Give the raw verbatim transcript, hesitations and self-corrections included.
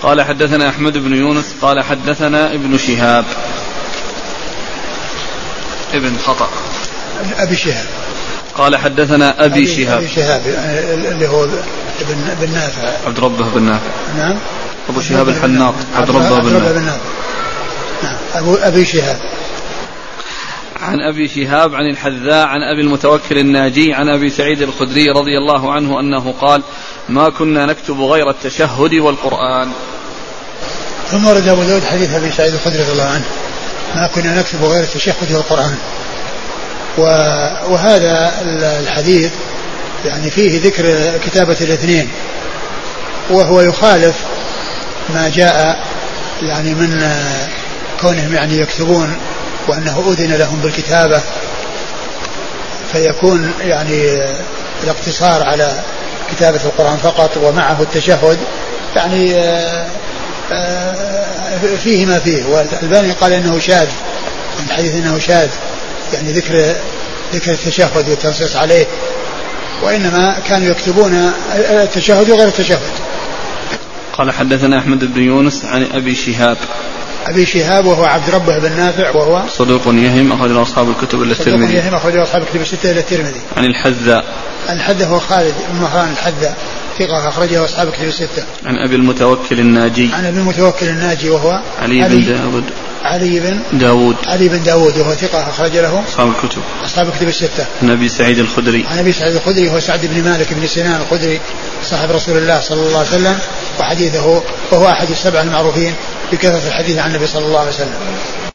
قال حدثنا أحمد بن يونس قال حدثنا ابن شهاب ابن خطأ أبي شهاب قال حدثنا أبي, أبي شهاب أبي شهاب اللي هو ابن بن نافع عبد ربه بن نافع. نعم. أبو شهاب الحناط عبد ربه بن نافع. نعم. أبو أبي شهاب عن أبي شهاب عن الحذاء عن أبي المتوكل الناجي عن أبي سعيد الخدري رضي الله عنه أنه قال ما كنا نكتب غير التشهد والقرآن. ثم ورد أبو داود حديث أبي سعيد الخدري رضي الله عنه ما كنا نكتب غير التشهد والقرآن. وهذا الحديث يعني فيه ذكر كتابة الاثنين وهو يخالف ما جاء يعني من كونهم يعني يكتبون وأنه أذن لهم بالكتابة فيكون يعني الاقتصار على كتابة القرآن فقط ومعه التشهد يعني فيه ما فيه. والألباني قال إنه شاذ الحديث إنه شاذ يعني ذكر ذكر التشهد والتنصيص عليه وإنما كانوا يكتبون التشهد وغير التشهد. قال حدثنا أحمد بن يونس عن أبي شهاب أبي شهاب وهو عبد ربه بن نافع وهو صدوق يهم أخرج له أصحاب الكتب إلا الترمذي. صدوق يهم أخرج له أصحاب الكتب الستة إلا الترمذي. عن الحذاء الحذاء هو خالد بن مهران الحذاء ثقة أخرجه أصحاب الكتب الستة. عن أبي المتوكل الناجي عن أبي المتوكل الناجي وهو علي, علي بن داود علي بن داود علي بن داود وهو ثقة أخرج له أصحاب الكتب أصحاب الكتب الستة. عن أبي سعيد الخدري عن أبي سعيد الخدري هو سعد بن مالك بن سنان الخدري صاحب رسول الله صلى الله عليه وسلم وحديثه وهو أحد السبع المعروفين بكثرة الحديث عن النبي صلى الله عليه وسلم.